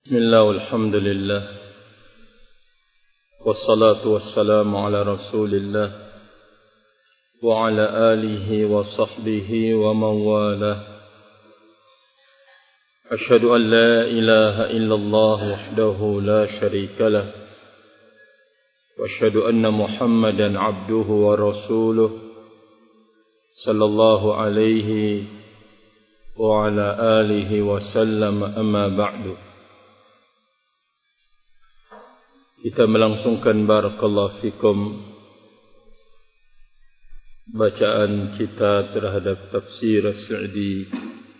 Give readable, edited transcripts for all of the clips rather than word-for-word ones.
Bismillah walhamdulillah wassalatu wassalamu ala rasulillah wa ala alihi wa sahbihi wa man walah. Ashhadu an la ilaha illallah wahdahu la sharika lah wa ashhadu anna Muhammadan abduhu wa rasuluh sallallahu alaihi wa ala alihi wa sallam, amma ba'du. Kita melangsungkan barakallahu fikum bacaan kita terhadap tafsir As-Sa'di,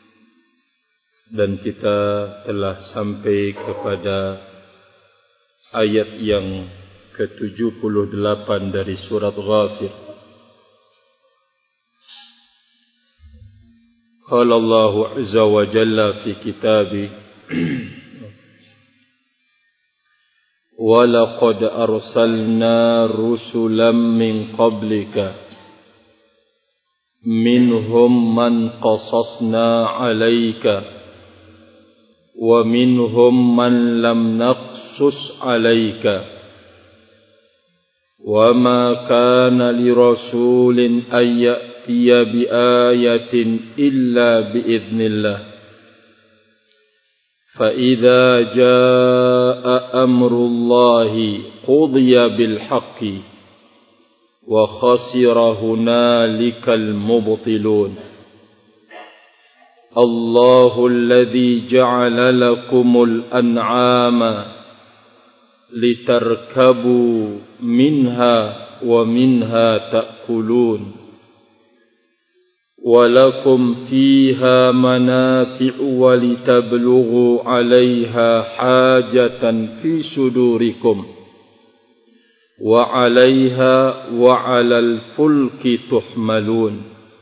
dan kita telah sampai kepada ayat yang ke-78 dari surat Ghafir. Qala Allahu azza wa jalla fi kitabih وَلَقَدْ أَرْسَلْنَا رُسُلًا مِّن قَبْلِكَ مِنْهُمْ مَنْ قَصَصْنَا عَلَيْكَ وَمِنْهُمْ مَنْ لَمْ نَقْصُصْ عَلَيْكَ وَمَا كَانَ لِرَسُولٍ أَنْ يَأْتِيَ بِآيَةٍ إِلَّا بِإِذْنِ اللَّهِ فَإِذَا جَاءَ أَمْرُ اللَّهِ قُضِيَ بِالْحَقِّ وَخَسِرَ هُنَالِكَ الْمُبْطِلُونَ اللَّهُ الَّذِي جَعَلَ لَكُمُ الْأَنْعَامَ لِتَرْكَبُوا مِنْهَا وَمِنْهَا تَأْكُلُونَ وَلَكُمْ فِيهَا مَنَافِعُ وَلِتَبْلُغُوا عَلَيْهَا حَاجَةً فِي صُدُورِكُمْ وَعَلَيْهَا وَعَلَى الْفُلْكِ تُحْمَلُونَ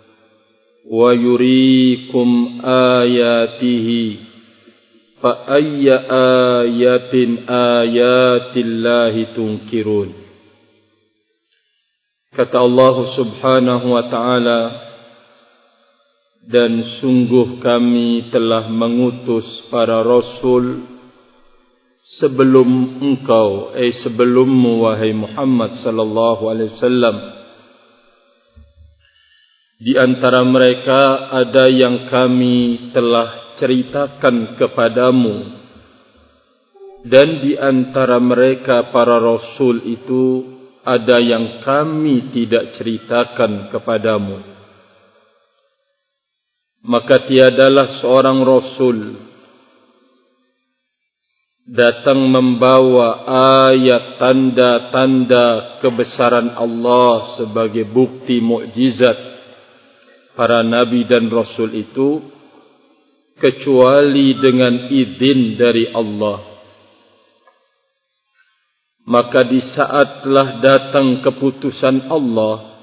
وَيُرِيكُمْ آيَاتِهِ فَأَيَّ آيَةٍ آيَاتِ اللَّهِ تُنْكِرُونَ. Kata Allah Subhanahu wa ta'ala, dan sungguh kami telah mengutus para rasul sebelum engkau, sebelummu wahai Muhammad sallallahu alaihi wasallam. Di antara mereka ada yang kami telah ceritakan kepadamu, dan di antara mereka para rasul itu ada yang kami tidak ceritakan kepadamu. Maka tiadalah seorang rasul datang membawa ayat tanda-tanda kebesaran Allah sebagai bukti mukjizat para nabi dan rasul itu, kecuali dengan izin dari Allah. Maka di saat telah datang keputusan Allah,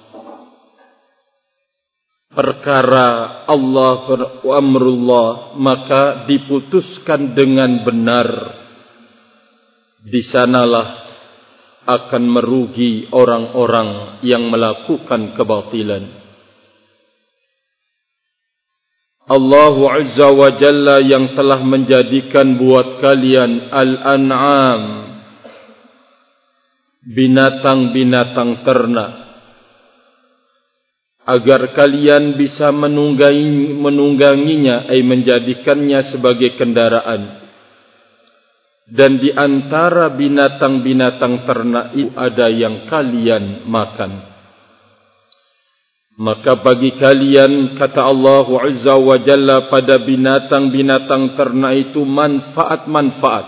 perkara Allah amrullah, maka diputuskan dengan benar. Di sanalah akan merugi orang-orang yang melakukan kebatilan. Allah Azza wa Jalla yang telah menjadikan buat kalian al-an'am, binatang-binatang ternak, agar kalian bisa menungganginya, menjadikannya sebagai kendaraan. Dan di antara binatang-binatang ternak itu ada yang kalian makan. Maka bagi kalian, kata Allah Azza wa Jalla, pada binatang-binatang ternak itu manfaat-manfaat,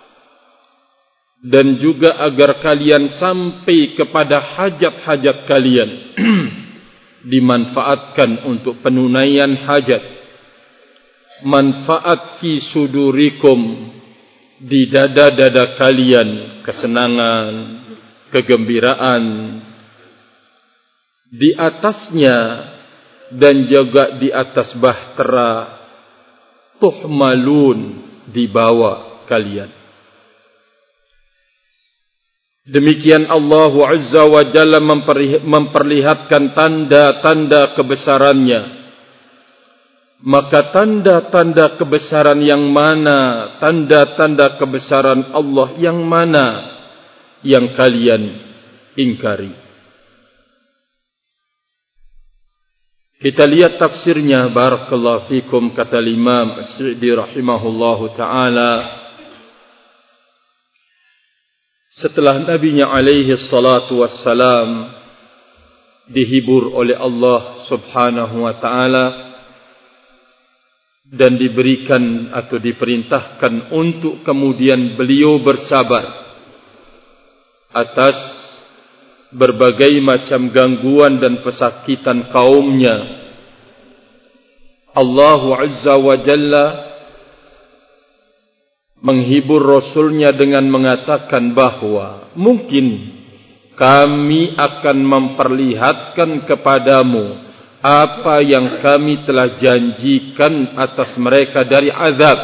dan juga agar kalian sampai kepada hajat-hajat kalian dimanfaatkan untuk penunaian hajat. Manfaat fi sudurikum, di dada-dada kalian, kesenangan, kegembiraan. Di atasnya dan juga di atas bahtera, tuhmalun, dibawa kalian. Demikian Allah Azza wa Jalla memperlihatkan tanda-tanda kebesarannya, maka tanda-tanda kebesaran yang mana, tanda-tanda kebesaran Allah yang mana yang kalian ingkari? Kita lihat tafsirnya, barakallahu fikum, kata Imam As-Sa'di rahimahullahu ta'ala, setelah Nabinya alaihi salatu wassalam dihibur oleh Allah subhanahu wa ta'ala dan diberikan atau diperintahkan untuk kemudian beliau bersabar atas berbagai macam gangguan dan pesakitan kaumnya, Allah Azza wa Jalla menghibur Rasulnya dengan mengatakan bahwa mungkin kami akan memperlihatkan kepadamu apa yang kami telah janjikan atas mereka dari azab,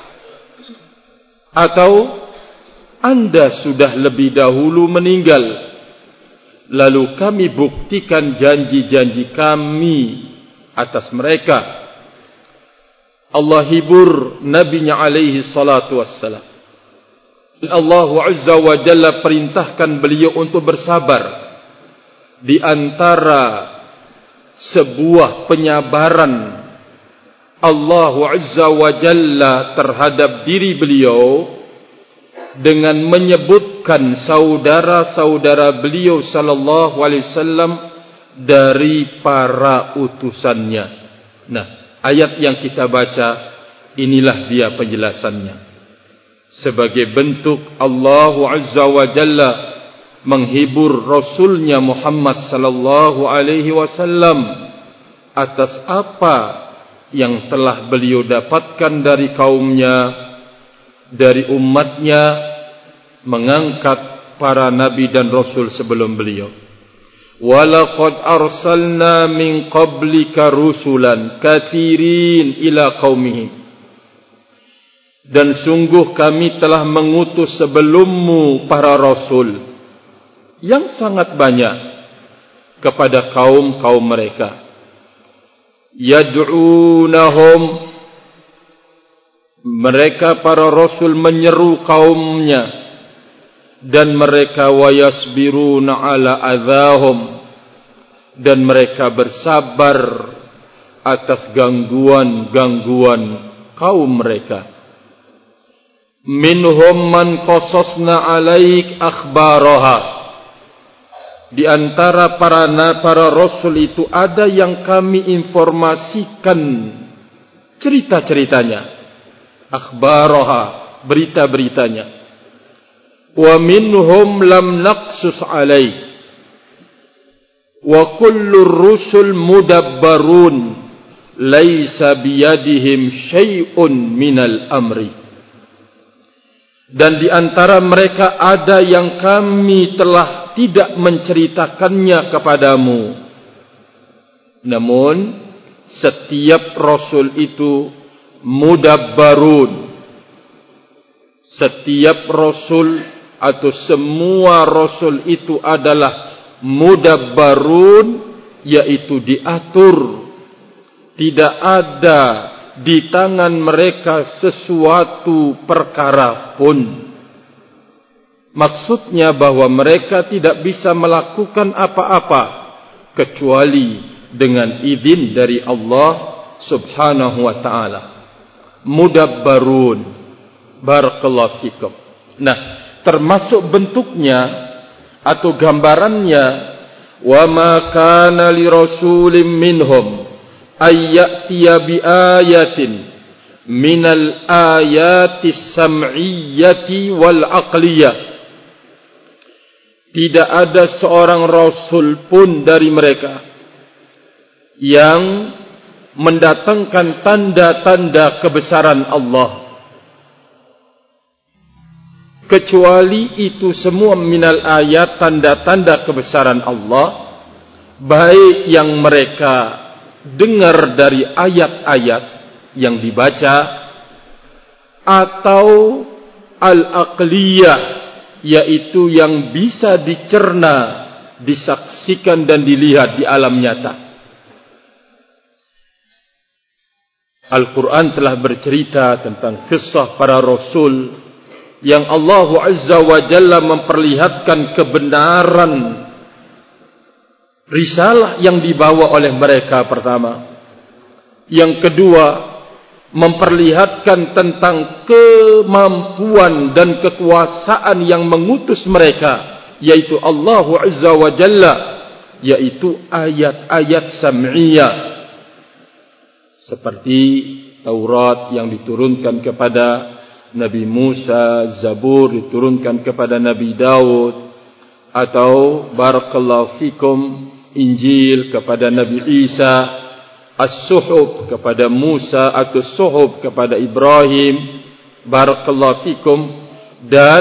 atau anda sudah lebih dahulu meninggal, lalu kami buktikan janji-janji kami atas mereka. Allah hibur Nabinya alaihi salatu wassalam. Allah Azza wa Jalla perintahkan beliau untuk bersabar di antara sebuah penyabaran Allah Azza wa Jalla terhadap diri beliau dengan menyebutkan saudara-saudara beliau sallallahu alaihi wasallam dari para utusannya. Nah, ayat yang kita baca inilah dia penjelasannya. Sebagai bentuk Allah Azza wa Jalla menghibur Rasulnya Muhammad sallallahu alaihi wasallam atas apa yang telah beliau dapatkan dari kaumnya, dari umatnya, mengangkat para nabi dan rasul sebelum beliau. Walaqad arsalna min qablika rusulan katsirin ila qaumihim. Dan sungguh kami telah mengutus sebelummu para rasul yang sangat banyak kepada kaum-kaum mereka. Yad'unahum, mereka para rasul menyeru kaumnya, dan mereka wayasbiruna ala adzahum, dan mereka bersabar atas gangguan-gangguan kaum mereka. Minhum man qasasna alaik akhbaraha. Di antara para rasul itu ada yang kami informasikan cerita-ceritanya, akhbaraha, berita-beritanya. Wa minhum lam naqsus alaik. Wa kullu rusul mudabbarun laisa biyadihim syai'un minal amri. Dan di antara mereka ada yang kami telah tidak menceritakannya kepadamu. Namun setiap rasul itu mudabbarun. Setiap rasul atau semua rasul itu adalah mudabbarun, yaitu diatur. Tidak ada di tangan mereka sesuatu perkara pun. Maksudnya bahwa mereka tidak bisa melakukan apa-apa kecuali dengan izin dari Allah subhanahu wa ta'ala. Mudabbarun. Barakallahu fikum. Nah, termasuk bentuknya atau gambarannya, wa ma kana li rasulin minhum ayyatiya bi ayatin minal ayati sam'iyyati wal aqliyah. Tidak ada seorang rasul pun dari mereka yang mendatangkan tanda-tanda kebesaran Allah, kecuali itu semua minal ayat, tanda-tanda kebesaran Allah, baik yang mereka dengar dari ayat-ayat yang dibaca, atau al-aqliyah, yaitu yang bisa dicerna, disaksikan dan dilihat di alam nyata. Al-Quran telah bercerita tentang kisah para Rasul yang Allah Azza wa Jalla memperlihatkan kebenaran risalah yang dibawa oleh mereka pertama. Yang kedua, memperlihatkan tentang kemampuan dan kekuasaan yang mengutus mereka, yaitu Allah Azza wa Jalla, yaitu ayat-ayat sam'iyah seperti Taurat yang diturunkan kepada Nabi Musa, Zabur diturunkan kepada Nabi Daud, atau barakallahu fikum Injil kepada Nabi Isa, As-Suhuf kepada Musa atau Suhuf kepada Ibrahim, barakallahu fikum, dan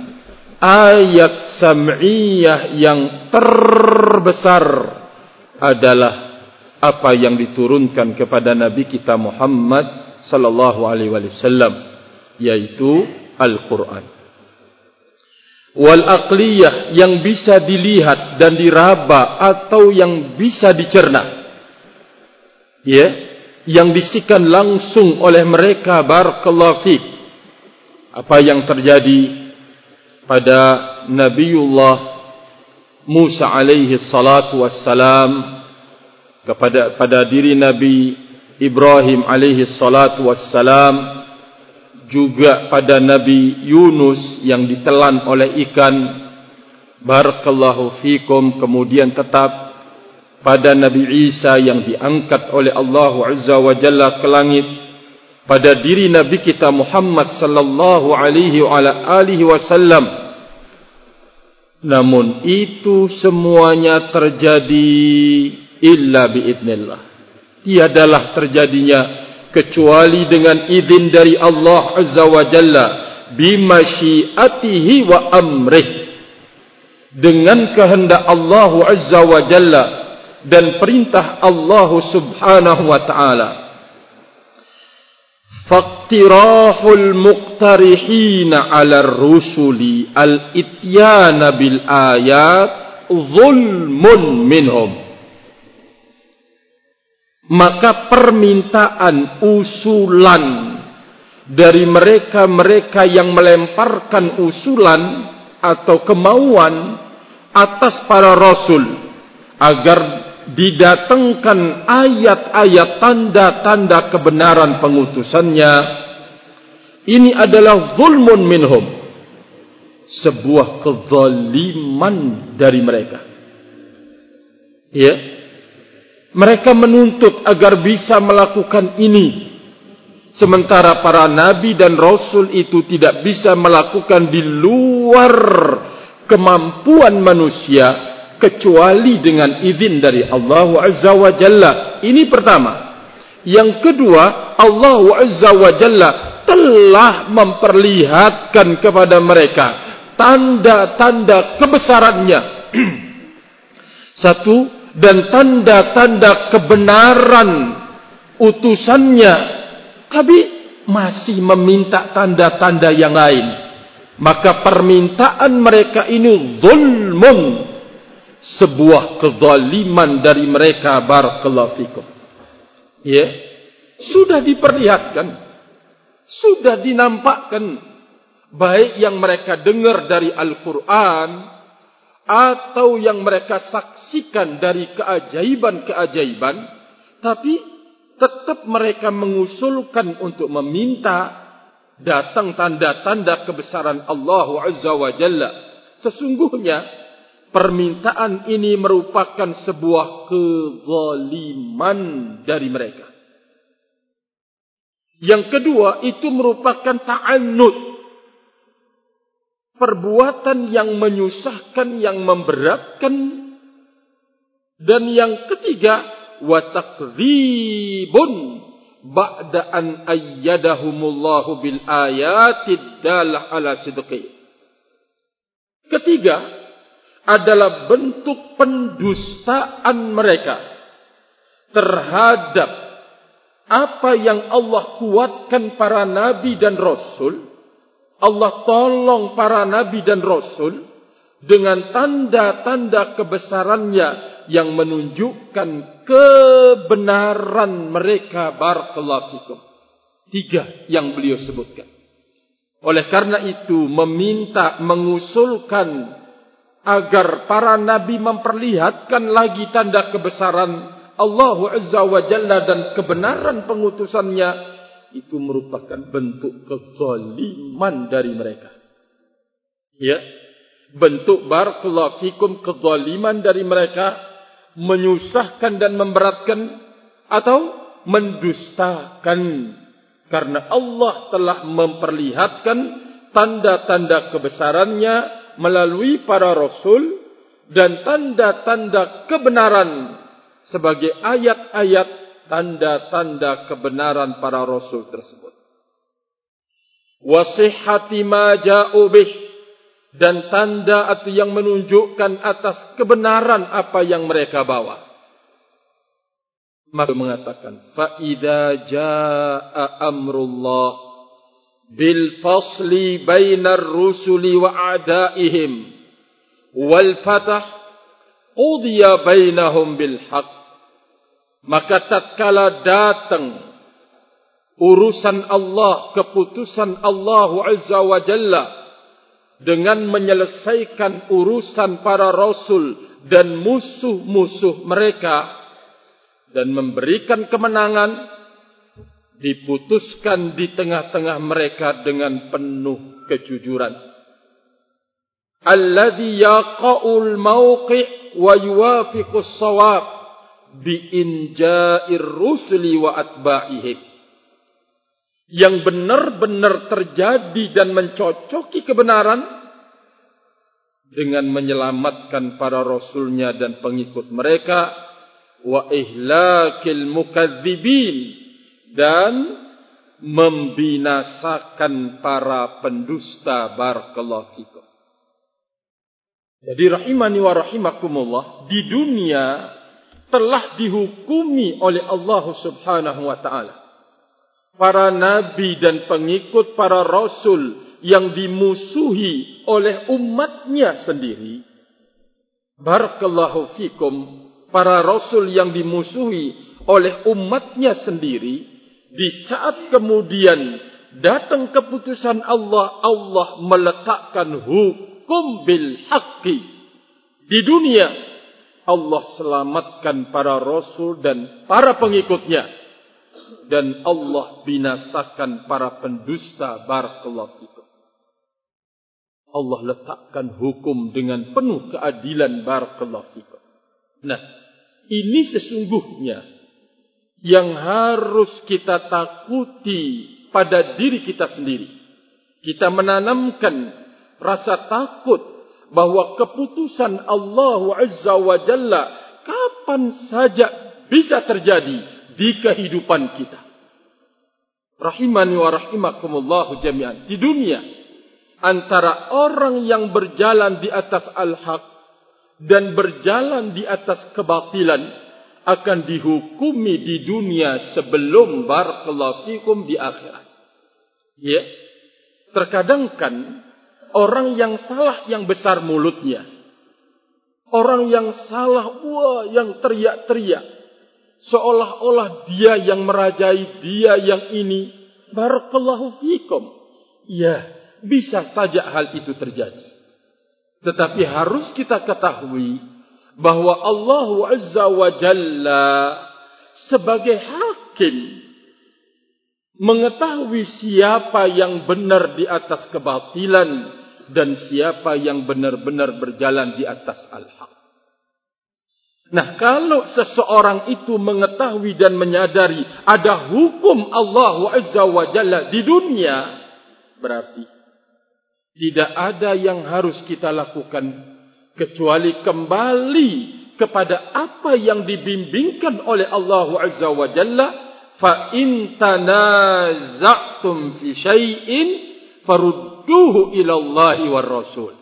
ayat sam'iyah yang terbesar adalah apa yang diturunkan kepada Nabi kita Muhammad sallallahu alaihi wasallam, yaitu Al-Quran. Wal aqliyah, yang bisa dilihat dan diraba atau yang bisa dicerna, ya, yang disikan langsung oleh mereka, barakallahu fiik, apa yang terjadi pada Nabiullah Musa alaihi salatu wassalam, pada diri Nabi Ibrahim alaihi salatu wassalam, juga pada Nabi Yunus yang ditelan oleh ikan, barakallahu fikum, kemudian tetap pada Nabi Isa yang diangkat oleh Allah Azza wa Jalla ke langit, pada diri Nabi kita Muhammad sallallahu alaihi wasallam. Namun itu semuanya terjadi illa biidznillah. Tiadalah terjadinya kecuali dengan izin dari Allah Azza wa Jalla, bimasyiatihi wa amrih, dengan kehendak Allah Azza wa Jalla dan perintah Allah Subhanahu wa ta'ala. Faqtirahul muqtarihina 'ala ar-rusuli al-ityana bil ayat zulmun minhum. Maka permintaan, usulan dari mereka-mereka yang melemparkan usulan atau kemauan atas para rasul agar didatangkan ayat-ayat tanda-tanda kebenaran pengutusannya, ini adalah zulmun minhum, sebuah kezaliman dari mereka. Ya, mereka menuntut agar bisa melakukan ini, sementara para nabi dan rasul itu tidak bisa melakukan di luar kemampuan manusia kecuali dengan izin dari Allah Azza wa Jalla. Ini pertama. Yang kedua, Allah Azza wa Jalla telah memperlihatkan kepada mereka tanda-tanda kebesarannya. Satu, dan tanda-tanda kebenaran utusannya. Tapi masih meminta tanda-tanda yang lain. Maka permintaan mereka ini zulmun, sebuah kezaliman dari mereka, barakallahu fikum. Ya, sudah diperlihatkan, sudah dinampakkan, baik yang mereka dengar dari Al-Quran atau yang mereka saksikan dari keajaiban-keajaiban, tapi tetap mereka mengusulkan untuk meminta datang tanda-tanda kebesaran Allah Azza wa Jalla. Sesungguhnya permintaan ini merupakan sebuah kezaliman dari mereka. Yang kedua, itu merupakan ta'annud, perbuatan yang menyusahkan, yang memberatkan. Dan yang ketiga, wa takdzibun ba'da an ayyadahumullahu bil ayatid dalah ala sidqi. Ketiga adalah bentuk pendustaan mereka terhadap apa yang Allah kuatkan para nabi dan rasul. Allah tolong para nabi dan rasul dengan tanda-tanda kebesarannya yang menunjukkan kebenaran mereka. Barakallahu fikum. 3 yang beliau sebutkan. Oleh karena itu mengusulkan agar para nabi memperlihatkan lagi tanda kebesaran Allah Azza wa Jalla dan kebenaran pengutusannya, itu merupakan bentuk kezaliman dari mereka. Ya, bentuk barakallahu fikum kezaliman dari mereka, menyusahkan dan memberatkan atau mendustakan, karena Allah telah memperlihatkan tanda-tanda kebesarannya melalui para rasul dan tanda-tanda kebenaran sebagai ayat-ayat tanda-tanda kebenaran para rasul tersebut. Wa sihhati ma ja'u bih, dan tanda atau yang menunjukkan atas kebenaran apa yang mereka bawa. Maka mengatakan, fa idza jaa amrullah bil fasli bainar rusuli wa a'daihim wal fatah qudiya bainahum bil haqq. Maka tatkala datang urusan Allah, keputusan Allah Azza wa Jalla dengan menyelesaikan urusan para rasul dan musuh-musuh mereka dan memberikan kemenangan, diputuskan di tengah-tengah mereka dengan penuh kejujuran. Alladhi yaqa'ul mawqi' wa yuwafiqus shawab biinja'ir rusuli wa atba'ihim. Yang benar-benar terjadi dan mencocoki kebenaran dengan menyelamatkan para rasulnya dan pengikut mereka, wa ihlakil mukadzibin, dan membinasakan para pendusta. Barakallahu fikum. Jadi rahimani wa rahimakumullah, di dunia telah dihukumi oleh Allah Subhanahu wa taala para nabi dan pengikut para rasul yang dimusuhi oleh umatnya sendiri. Barakallahu fikum, para rasul yang dimusuhi oleh umatnya sendiri, di saat kemudian datang keputusan Allah, Allah meletakkan hukum bil haqqi. Di dunia Allah selamatkan para rasul dan para pengikutnya, dan Allah binasakan para pendusta. Barakallahu fikum. Allah letakkan hukum dengan penuh keadilan. Barakallahu fikum. Nah, ini sesungguhnya yang harus kita takuti pada diri kita sendiri. Kita menanamkan rasa takut bahwa keputusan Allah Azza wa Jalla kapan saja bisa terjadi di kehidupan kita. Rahimani wa rahimakumullahu jami'an. Di dunia, antara orang yang berjalan di atas al-haq dan berjalan di atas kebatilan akan dihukumi di dunia sebelum barakallahu fikum di akhirat. Ya. Terkadang kan orang yang salah yang besar mulutnya. Orang yang salah yang teriak-teriak, seolah-olah dia yang merajai, dia yang ini. Barakallahu fikum. Ya, bisa saja hal itu terjadi. Tetapi harus kita ketahui bahwa Allah Azza wa Jalla sebagai hakim mengetahui siapa yang benar di atas kebatilan dan siapa yang benar-benar berjalan di atas al-haq. Nah, kalau seseorang itu mengetahui dan menyadari ada hukum Allah Azza wa Jalla di dunia, berarti tidak ada yang harus kita lakukan kecuali kembali kepada apa yang dibimbingkan oleh Allah Azza wa Jalla. Fa in tanaza'tum fi syai'in farudduhu ila Allahi war Rasul.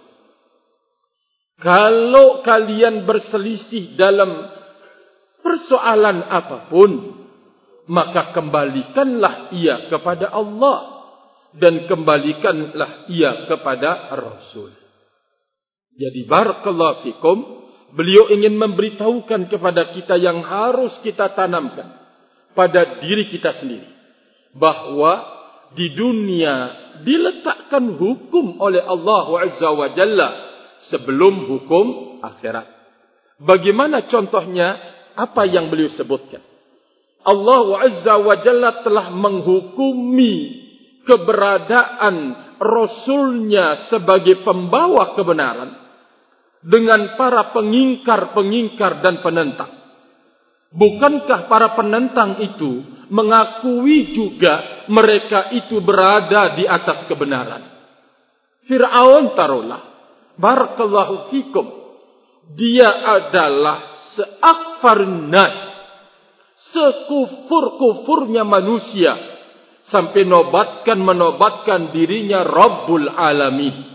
Kalau kalian berselisih dalam persoalan apapun, maka kembalikanlah ia kepada Allah dan kembalikanlah ia kepada Rasul. Jadi barakallahu fikum, beliau ingin memberitahukan kepada kita yang harus kita tanamkan pada diri kita sendiri, bahwa di dunia diletakkan hukum oleh Allah Azza wa Jalla sebelum hukum akhirat. Bagaimana contohnya? Apa yang beliau sebutkan? Allah Azza wa Jalla telah menghukumi keberadaan Rasulnya sebagai pembawa kebenaran dengan para pengingkar-pengingkar dan penentang. Bukankah para penentang itu mengakui juga mereka itu berada di atas kebenaran? Fir'aun taruhlah, barakallahu fikum, dia adalah seakfarun nas, sekufur-kufurnya manusia, sampai menobatkan dirinya Rabbul Alamin.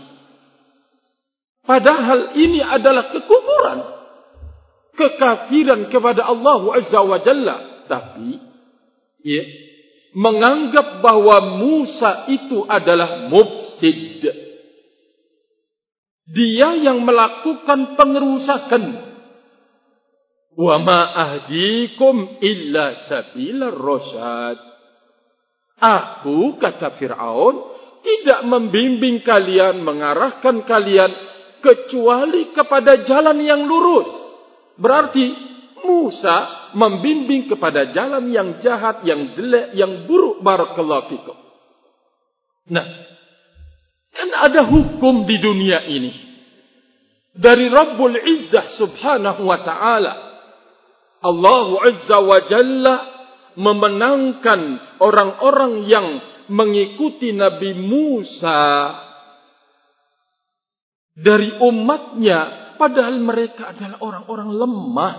Padahal ini adalah kekufuran, kekafiran kepada Allah Azza wa Jalla. Tapi menganggap bahwa Musa itu adalah mufsid. Dia yang melakukan pengerusakan. Wa ma ahdikum illa sabilar rasyad. Aku, kata Fir'aun, tidak membimbing kalian, mengarahkan kalian kecuali kepada jalan yang lurus. Berarti Musa membimbing kepada jalan yang jahat, yang jelek, yang buruk. Barakallahu fikum. Nah, kan ada hukum di dunia ini dari Rabbul Izzah subhanahu wa ta'ala. Allah Azza wa Jalla memenangkan orang-orang yang mengikuti Nabi Musa dari umatnya, padahal mereka adalah orang-orang lemah.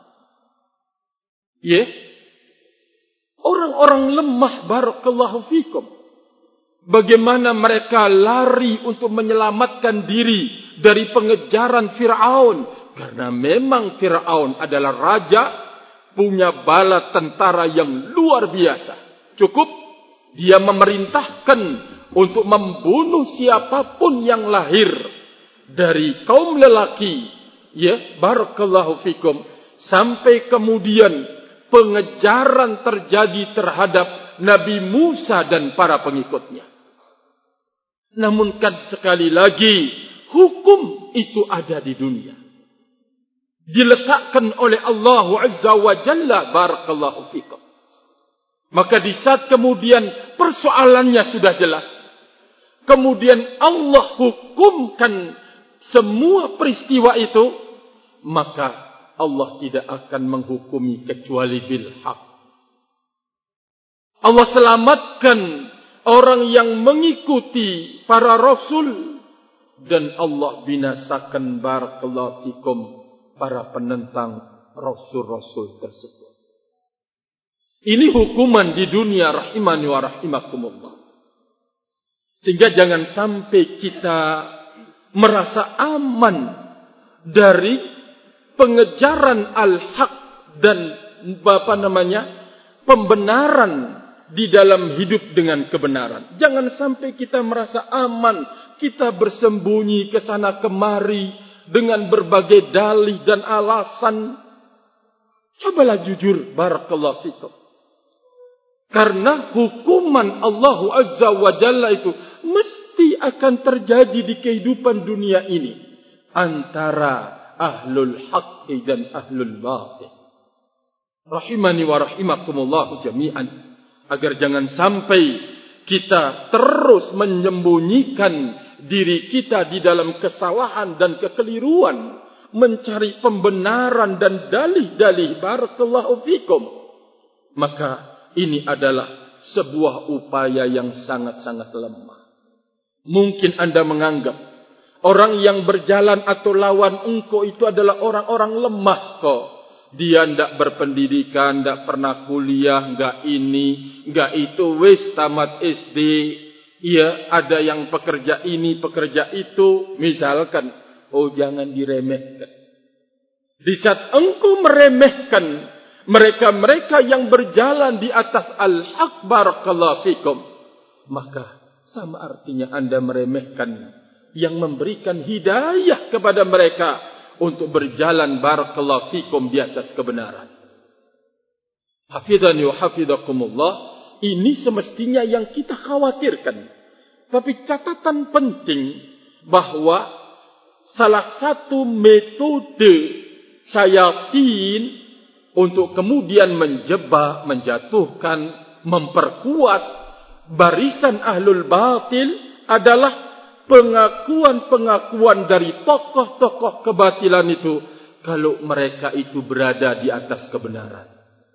Orang-orang lemah, barakallahu fikum. Bagaimana mereka lari untuk menyelamatkan diri dari pengejaran Fir'aun. Karena memang Fir'aun adalah raja, punya bala tentara yang luar biasa. Cukup dia memerintahkan untuk membunuh siapapun yang lahir dari kaum lelaki, barakallahu fikum, sampai kemudian pengejaran terjadi terhadap Nabi Musa dan para pengikutnya. Namun kan sekali lagi, hukum itu ada di dunia, diletakkan oleh Allah Azza wa Jalla, barakallahu fikum. Maka di saat kemudian persoalannya sudah jelas, kemudian Allah hukumkan semua peristiwa itu, maka Allah tidak akan menghukumi kecuali bil haq. Allah selamatkan orang yang mengikuti para rasul, dan Allah binasakan, barakallahu fikum, para penentang rasul-rasul tersebut. Ini hukuman di dunia, rahimani wa rahimakumullah. Sehingga jangan sampai kita merasa aman dari pengejaran al-haq dan pembenaran di dalam hidup dengan kebenaran. Jangan sampai kita merasa aman, kita bersembunyi ke sana kemari dengan berbagai dalih dan alasan. Cobalah jujur, barakallahu fikum. Karena hukuman Allah Azza wa Jalla itu mesti akan terjadi di kehidupan dunia ini antara ahlul haqqi dan ahlul batil. Rahimani wa rahimakumullah jami'an. Agar jangan sampai kita terus menyembunyikan diri kita di dalam kesalahan dan kekeliruan, mencari pembenaran dan dalih-dalih, barakallahu fikum. Maka ini adalah sebuah upaya yang sangat-sangat lemah. Mungkin Anda menganggap orang yang berjalan atau lawan engkau itu adalah orang-orang lemah kok. Dia tidak berpendidikan, tidak pernah kuliah, enggak ini, enggak itu, wis tamat SD. Iya, ada yang pekerja ini, pekerja itu. Misalkan, jangan diremehkan. Di saat engkau meremehkan mereka-mereka yang berjalan di atas al-haq, barakallahu fikum, maka sama artinya Anda meremehkan yang memberikan hidayah kepada mereka untuk berjalan barakallahu fikum di atas kebenaran. Hafidhani wa hafidhakumullah, ini semestinya yang kita khawatirkan. Tapi catatan penting bahwa salah satu metode syaitan untuk kemudian menjebak, menjatuhkan, memperkuat barisan ahlul batil adalah pengakuan-pengakuan dari tokoh-tokoh kebatilan itu kalau mereka itu berada di atas kebenaran.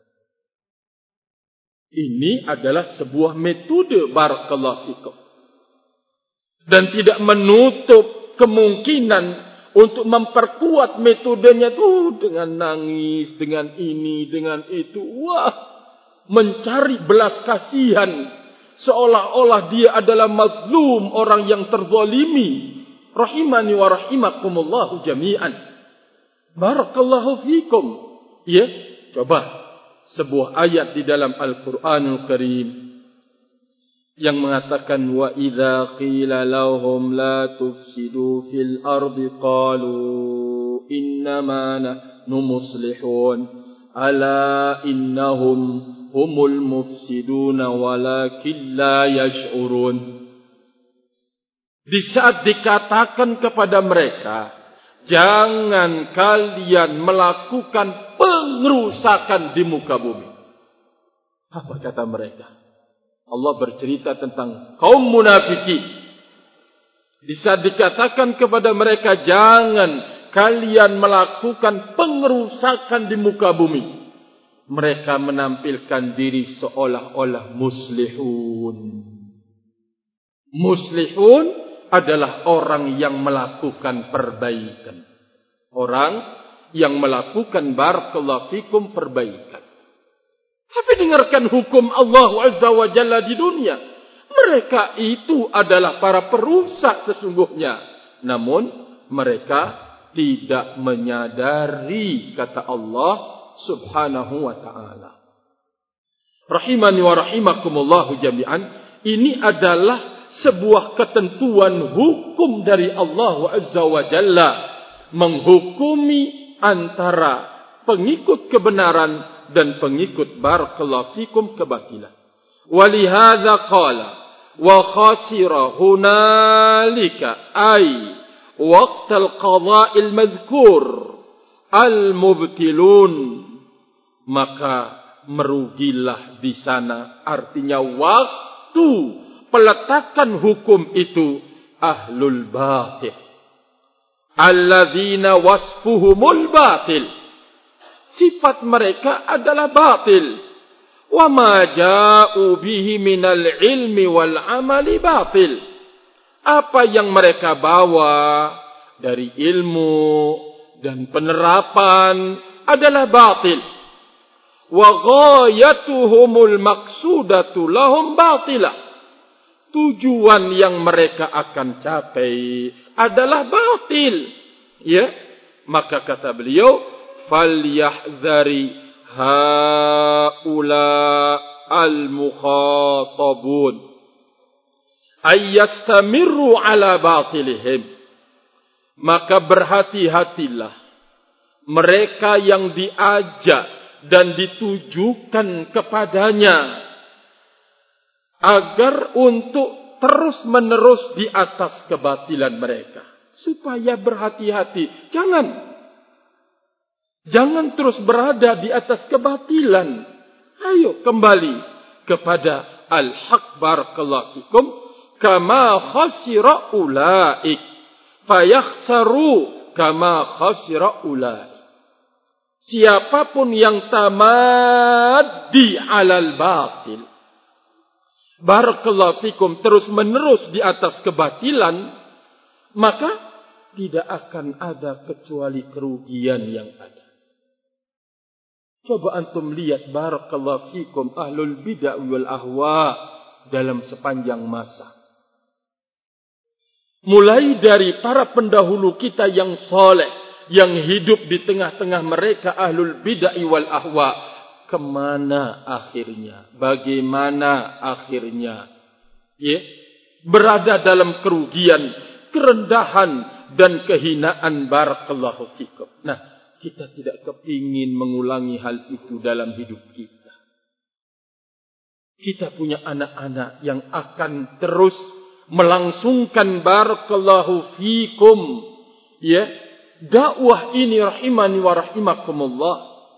Ini adalah sebuah metode barakallahu fikum. Dan tidak menutup kemungkinan untuk memperkuat metodenya itu dengan nangis, dengan ini, dengan itu. Wah, mencari belas kasihan. Seolah-olah dia adalah mazlum, orang yang terzalimi. Rahimani wa rahimakumullahu jami'an. Barakallahu fikum. Ya, coba sebuah ayat di dalam Al-Quranul Karim yang mengatakan wa idza qila lahum la tufsidu fil ardi qalu innama nahnu muslihun ala innahum humul mufsiduna walakin la yash'urun. Di saat dikatakan kepada mereka, jangan kalian melakukan pengerusakan di muka bumi. Apa kata mereka? Allah bercerita tentang kaum munafikin. Di saat dikatakan kepada mereka, jangan kalian melakukan pengerusakan di muka bumi, mereka menampilkan diri seolah-olah muslihun. Muslihun adalah orang yang melakukan perbaikan. Orang yang melakukan barakallahu fikum perbaikan. Tapi dengarkan hukum Allah Azza wa Jalla di dunia. Mereka itu adalah para perusak sesungguhnya. Namun mereka tidak menyadari kata Allah Subhanahu wa ta'ala. Rahimani wa rahimakumullahu jami'an. Ini adalah sebuah ketentuan hukum dari Allah Azza wa Jalla. Menghukumi antara pengikut kebenaran dan pengikut barakallahu fikum kebatilan. Walihadza qala wa khasira hunalika ay waqtal qada'il madhkur al-mubtilun, maka merugilah di sana, artinya waktu peletakan hukum itu ahlul batil alladzina wasfuhumul batil, sifat mereka adalah batil. Wa ma ja'u bihi minal ilmi wal amali batil. Apa yang mereka bawa dari ilmu dan penerapan adalah batil. Wa ghayatuhumul maqsudatu lahum batilah. Tujuan yang mereka akan capai adalah batil. Ya, maka kata beliau, falyahzari haula al-mukhatabun ayyastamirru ala batilihim, maka berhati-hatilah mereka yang diajak dan ditujukan kepadanya agar untuk terus-menerus di atas kebatilan mereka, supaya berhati-hati, Jangan terus berada di atas kebatilan. Ayo kembali kepada al-haq barakallahu fikum. Kama khasira ulaik fayakhsaru kama khasira ulaik. Siapapun yang tamaddi alal batil, barakallahu fikum, terus menerus di atas kebatilan, maka tidak akan ada kecuali kerugian yang ada. Coba antum lihat barakallahu fikum ahlul bid'ah wal ahwa dalam sepanjang masa. Mulai dari para pendahulu kita yang soleh, yang hidup di tengah-tengah mereka ahlul bid'ah wal ahwa, kemana akhirnya? Bagaimana akhirnya? Ya, berada dalam kerugian, kerendahan, dan kehinaan. Barakallahu fikum. Nah, kita tidak kepingin mengulangi hal itu dalam hidup kita. Kita punya anak-anak yang akan terus melangsungkan barakallahu fikum, ya, dakwah ini rahimani wa rahimakumullah.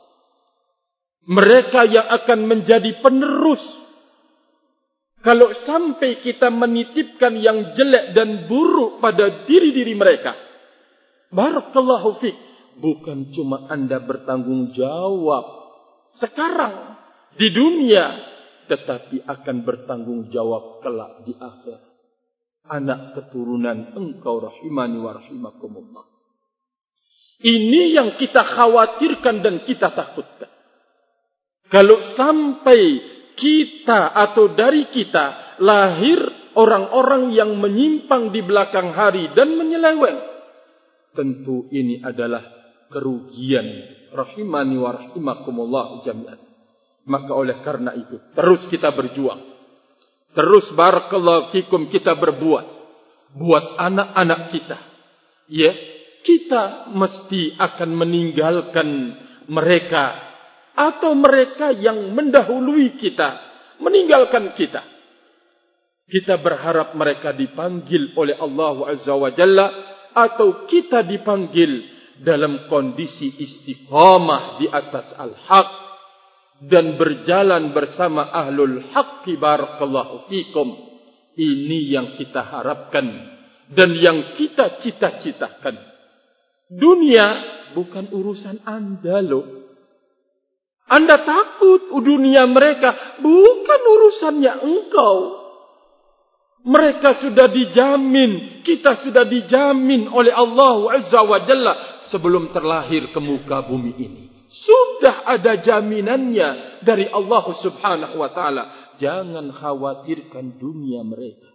Mereka yang akan menjadi penerus. Kalau sampai kita menitipkan yang jelek dan buruk pada diri-diri mereka, barakallahu fik, bukan cuma Anda bertanggung jawab sekarang di dunia, tetapi akan bertanggung jawab kelak di akhirat. Anak keturunan engkau rahimani wa rahimakumullah. Ini yang kita khawatirkan dan kita takutkan. Kalau sampai kita atau dari kita lahir orang-orang yang menyimpang di belakang hari dan menyeleweng, tentu ini adalah kerugian rahimani wa rahimakumullah jami'an. Maka oleh karena itu terus kita berjuang, terus barakallahu fikum kita berbuat buat anak-anak kita. Ya, kita mesti akan meninggalkan mereka atau mereka yang mendahului kita meninggalkan kita. Kita berharap mereka dipanggil oleh Allah Azza wa Jalla, atau kita dipanggil dalam kondisi istiqamah di atas al-haq dan berjalan bersama ahlul haqqi barakallahu fikum. Ini yang kita harapkan dan yang kita cita-citakan. Dunia bukan urusan Anda loh. Anda takut dunia mereka, bukan urusannya engkau. Mereka sudah dijamin, kita sudah dijamin oleh Allah Azza wa Jalla sebelum terlahir ke muka bumi ini. Sudah ada jaminannya dari Allah Subhanahu wa taala. Jangan khawatirkan dunia mereka.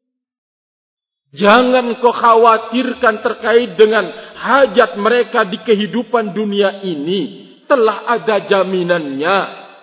Jangan kau khawatirkan terkait dengan hajat mereka di kehidupan dunia ini. Telah ada jaminannya.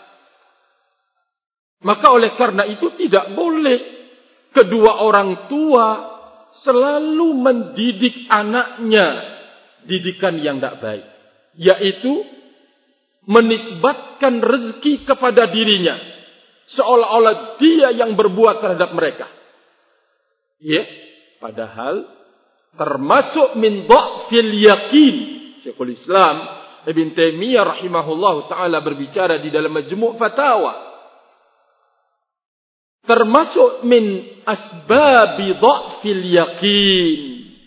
Maka oleh karena itu tidak boleh kedua orang tua selalu mendidik anaknya didikan yang tidak baik, yaitu menisbatkan rezeki kepada dirinya seolah-olah dia yang berbuat terhadap mereka. Ya, padahal termasuk min dha'fil yaqin. Syekhul Islam Ibn Taimiyah rahimahullah ta'ala berbicara di dalam Majmu' Fatawa, termasuk min asbabi dha'fil yaqin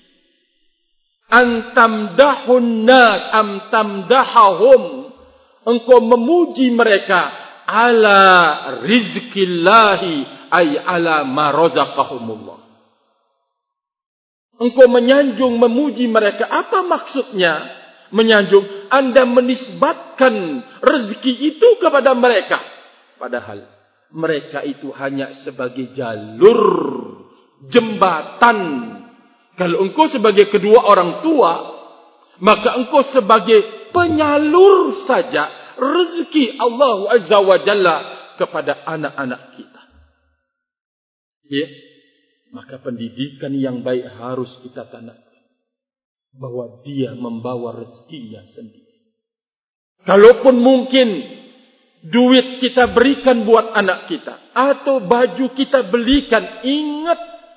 antamdahun nas amtamdahahum, engkau memuji mereka ala rizkillahi ay ala ma razaqahumullah. Engkau menyanjung memuji mereka. Apa maksudnya menyanjung? Anda menisbatkan rezeki itu kepada mereka, padahal mereka itu hanya sebagai jalur, jembatan. Kalau engkau sebagai kedua orang tua, maka engkau sebagai penyalur saja rezeki Allah Azza wa Jalla kepada anak-anak kita. Ya, maka pendidikan yang baik harus kita tanamkan, bahwa dia membawa rezekinya sendiri. Kalaupun mungkin duit kita berikan buat anak kita, atau baju kita belikan, ingat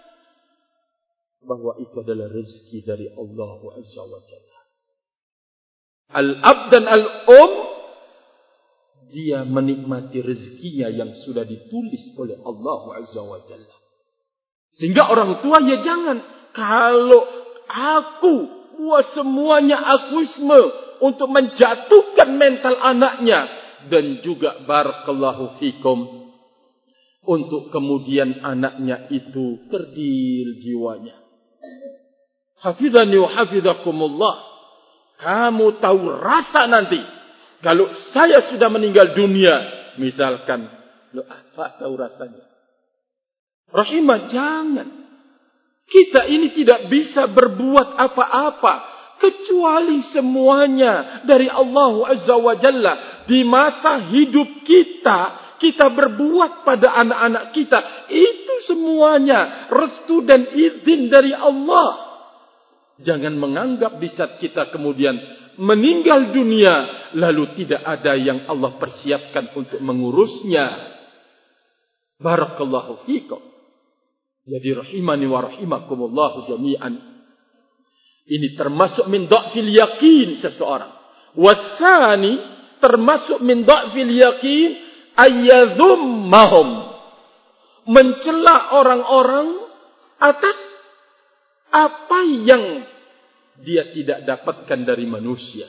bahwa itu adalah rezeki dari Allah Azza wa Jalla. Al-ab dan al-um, dia menikmati rezekinya yang sudah ditulis oleh Allah Azza wa Jalla. Sehingga orang tua ya jangan, kalau aku buat semuanya akuisme untuk menjatuhkan mental anaknya, dan juga barakallahu fikum untuk kemudian anaknya itu kerdil jiwanya. Hafizani wa hafizakumullah. Kamu tahu rasa nanti kalau saya sudah meninggal dunia, misalkan, lo apa tahu rasanya? Rahimah, jangan. Kita ini tidak bisa berbuat apa-apa kecuali semuanya dari Allah Azza wa Jalla. Di masa hidup kita, kita berbuat pada anak-anak kita, itu semuanya restu dan izin dari Allah. Jangan menganggap di saat kita kemudian meninggal dunia, lalu tidak ada yang Allah persiapkan untuk mengurusnya. Barakallahu fikum. Jadi rahimani wa rahimakumullahu jami'an. Ini termasuk min dha'fil yakin seseorang. Watsani, termasuk min dha'fil yakin ayyadhummahum, mencela orang-orang atas apa yang dia tidak dapatkan dari manusia.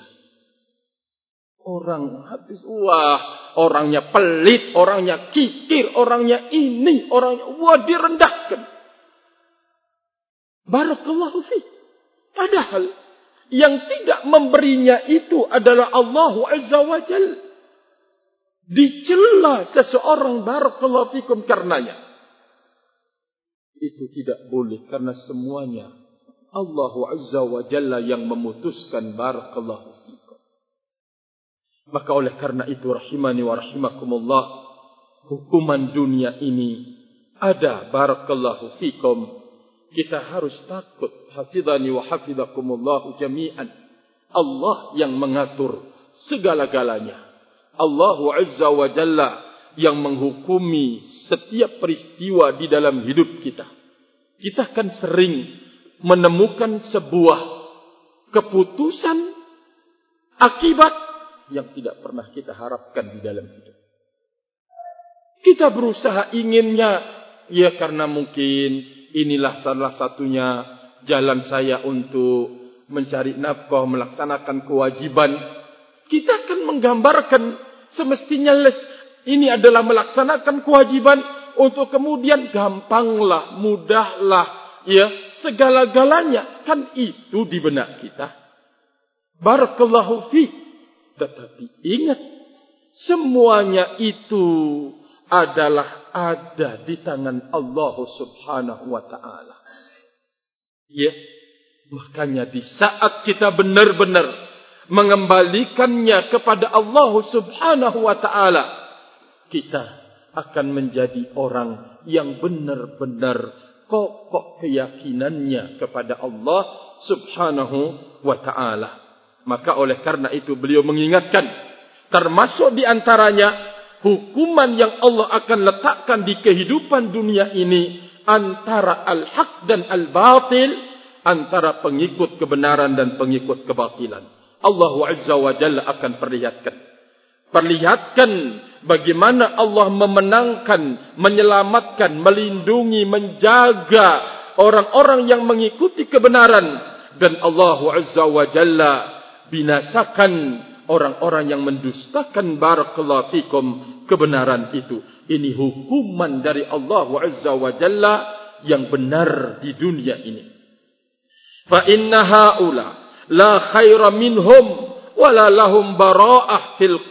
Orang habis, orangnya pelit, orangnya kikir, orangnya ini, orangnya, direndahkan. Barakallahu fiik. Padahal yang tidak memberinya itu adalah Allah Azza wa Jalla. Dicela seseorang, barakallahu fikum, karenanya. Itu tidak boleh, karena semuanya Allah Azza wa Jalla yang memutuskan, barakallahu fikum. Maka oleh karena itu rahimani wa rahimakumullah, hukuman dunia ini ada, barakallahu fikum. Kita harus takut, hafidhani wa hafidhakumullahu jami'an. Allah yang mengatur segala-galanya. Allah Azza wa Jalla yang menghukumi setiap peristiwa di dalam hidup kita. Kita kan sering menemukan sebuah keputusan akibat yang tidak pernah kita harapkan di dalam hidup. Kita berusaha inginnya, ya karena mungkin inilah salah satunya jalan saya untuk mencari nafkah, melaksanakan kewajiban. Kita akan menggambarkan semestinya ini adalah melaksanakan kewajiban untuk kemudian gampanglah, mudahlah, ya segala-galanya. Kan itu di benak kita. Barakallahu fiik. Tetapi ingat, semuanya itu adalah ada di tangan Allah Subhanahu wa ta'ala. Ya, makanya di saat kita benar-benar mengembalikannya kepada Allah Subhanahu wa ta'ala, kita akan menjadi orang yang benar-benar kokoh keyakinannya kepada Allah Subhanahu wa ta'ala. Maka oleh karena itu beliau mengingatkan, termasuk di antaranya hukuman yang Allah akan letakkan di kehidupan dunia ini antara al-haq dan al-batil, antara pengikut kebenaran dan pengikut kebatilan. Allah Azza wa Jalla akan perlihatkan bagaimana Allah memenangkan, menyelamatkan, melindungi, menjaga orang-orang yang mengikuti kebenaran, dan Allah Azza wa Jalla binasakan orang-orang yang mendustakan, barakallahu fikum, kebenaran itu. Ini hukuman dari Allah Azza wa Jalla yang benar di dunia ini. Fa inna haula la khaira minhum wala lahum bara'ah fil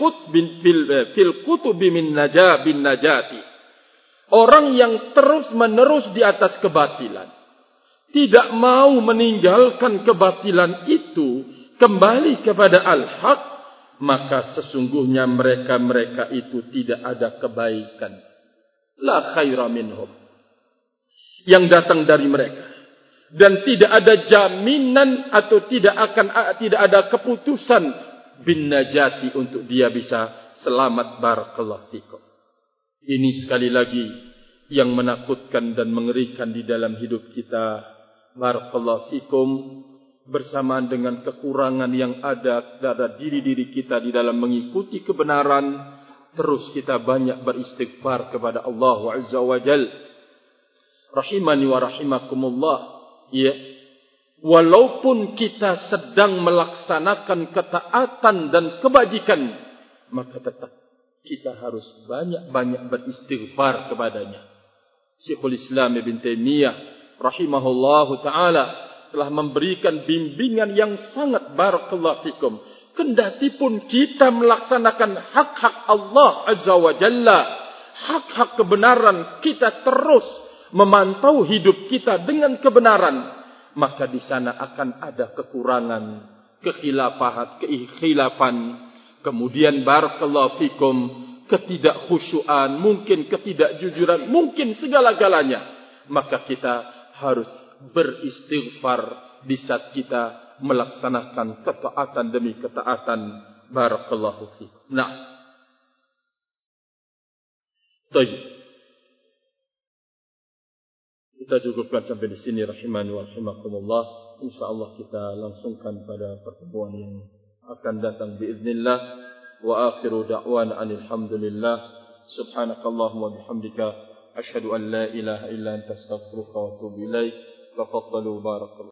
kutubi min najati. Orang yang terus-menerus di atas kebatilan, tidak mau meninggalkan kebatilan itu, kembali kepada al-haq, maka sesungguhnya mereka itu tidak ada kebaikan. La khaira minhum, yang datang dari mereka, dan tidak ada jaminan atau tidak ada keputusan bin najati untuk dia bisa selamat. Barakallahu fikum. Ini sekali lagi yang menakutkan dan mengerikan di dalam hidup kita. Barakallahu fikum. Bersamaan dengan kekurangan yang ada pada diri-diri kita di dalam mengikuti kebenaran, terus kita banyak beristighfar kepada Allah Azza wa Jalla. Rahimani wa rahimakumullah. Ya, walaupun kita sedang melaksanakan ketaatan dan kebajikan, maka tetap kita harus banyak-banyak beristighfar kepadanya. Syekhul Islam Ibn Taimiyah rahimahullahu ta'ala telah memberikan bimbingan yang sangat, barakallahu fikum. Kendatipun kita melaksanakan hak-hak Allah Azza wa Jalla, hak-hak kebenaran, kita terus memantau hidup kita dengan kebenaran, maka di sana akan ada kekurangan, kekhilafan, kemudian barakallahu fikum, ketidakkhusyuan, mungkin ketidakjujuran, mungkin segala-galanya. Maka kita harus beristighfar di saat kita melaksanakan ketaatan demi ketaatan. Barakallahu fiik. Nah, baik. Kita cukupkan sampai di sini rahimani wa rahimakumullah. Insyaallah kita langsungkan pada pertemuan yang akan datang biiznillah. Wa akhiru da'wana alhamdulillah. Subhanakallahumma bihamdika asyhadu an la ilaha illa anta astaghfiruka wa atubu ilaik. Tafaddalu barakallahu.